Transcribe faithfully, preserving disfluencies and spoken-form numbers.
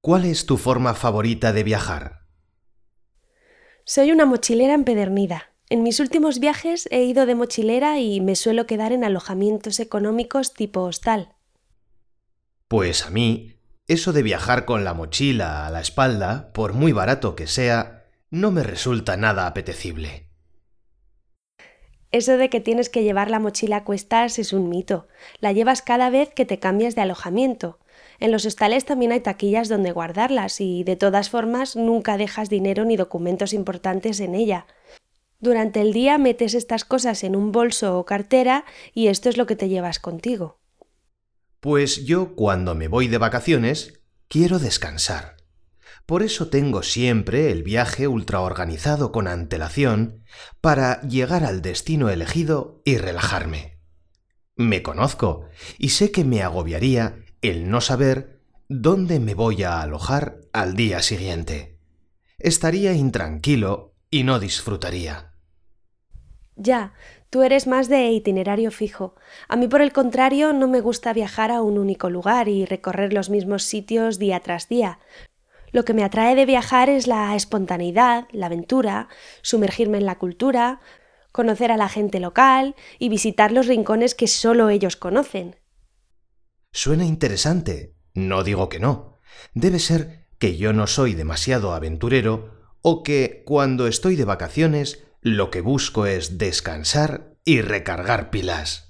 ¿Cuál es tu forma favorita de viajar? Soy una mochilera empedernida. En mis últimos viajes he ido de mochilera y me suelo quedar en alojamientos económicos tipo hostal. Pues a mí, eso de viajar con la mochila a la espalda, por muy barato que sea, no me resulta nada apetecible. Eso de que tienes que llevar la mochila a cuestas es un mito. La llevas cada vez que te cambias de alojamiento. En los hostales también hay taquillas donde guardarlas y, de todas formas, nunca dejas dinero ni documentos importantes en ella. Durante el día metes estas cosas en un bolso o cartera y esto es lo que te llevas contigo. Pues yo, cuando me voy de vacaciones, quiero descansar. Por eso tengo siempre el viaje ultraorganizado con antelación para llegar al destino elegido y relajarme. Me conozco y sé que me agobiaría el no saber dónde me voy a alojar al día siguiente. Estaría intranquilo y no disfrutaría. Ya, tú eres más de itinerario fijo. A mí, por el contrario, no me gusta viajar a un único lugar y recorrer los mismos sitios día tras día. Lo que me atrae de viajar es la espontaneidad, la aventura, sumergirme en la cultura, conocer a la gente local y visitar los rincones que solo ellos conocen. Suena interesante, no digo que no. Debe ser que yo no soy demasiado aventurero o que cuando estoy de vacaciones lo que busco es descansar y recargar pilas.